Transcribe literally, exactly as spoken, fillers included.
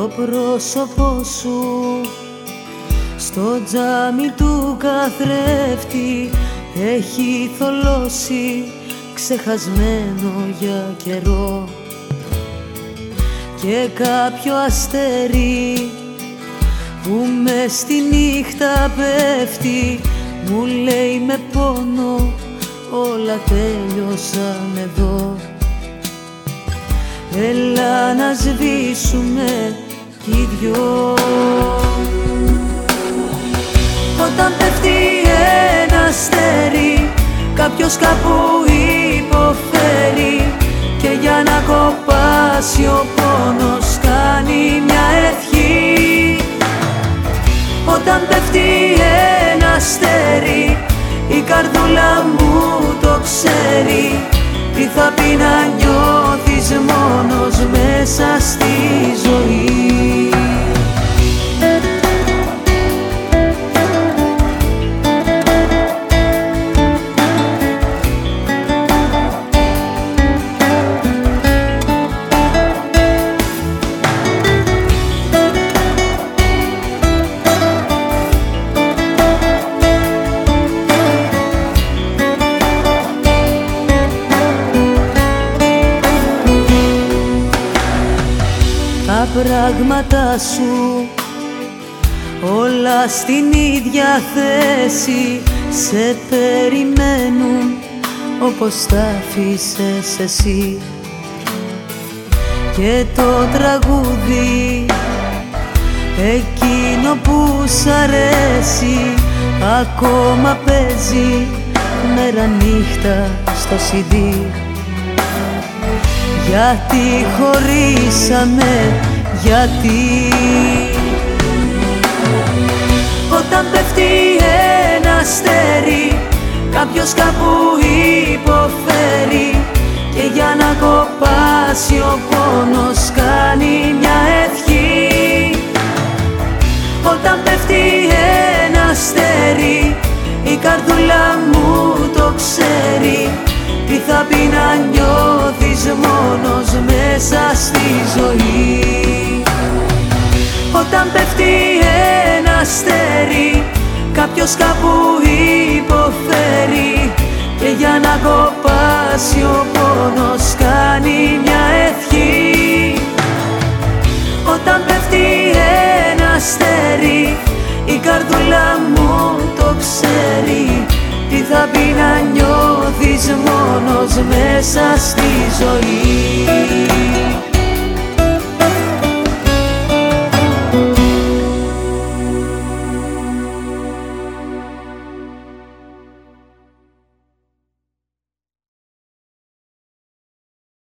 Το πρόσωπό σου στο τζάμι του καθρέφτη έχει θολώσει, ξεχασμένο για καιρό, και κάποιο αστέρι που μες στη νύχτα πέφτει μου λέει με πόνο όλα τέλειωσαν εδώ. Έλα να σβήσουμε κι οι δυο. Όταν πέφτει ένα αστέρι κάποιος κάπου υποφέρει, και για να κοπάσει ο πόνος κάνει μια ευχή. Όταν πέφτει ένα αστέρι η καρδούλα μου το ξέρει, τι θα πει να νιώθεις μόνος μέσα στη ζωή. Τα πράγματα σου όλα στην ίδια θέση σε περιμένουν όπως τα αφήσες εσύ, και το τραγούδι εκείνο που σ' αρέσει ακόμα παίζει μέρα νύχτα στο σι ντι. Γιατί χωρίσαμε, γιατί? Όταν πέφτει ένα αστέρι κάποιος κάπου υποφέρει, και για να κοπάσει ο πόνος κάνει μια ευχή. Όταν πέφτει ένα αστέρι η καρδούλα μου το ξέρει, τι θα πει να νιώθεις μόνος μέσα στη ζωή. Όταν πέφτει ένα αστέρι κάποιος κάπου υποφέρει, και για να κοπάσει ο πόνος κάνει μια ευχή. Όταν πέφτει ένα αστέρι η καρδούλα μου το ξέρει, τι θα πει να νιώθεις μόνος μέσα στη ζωή.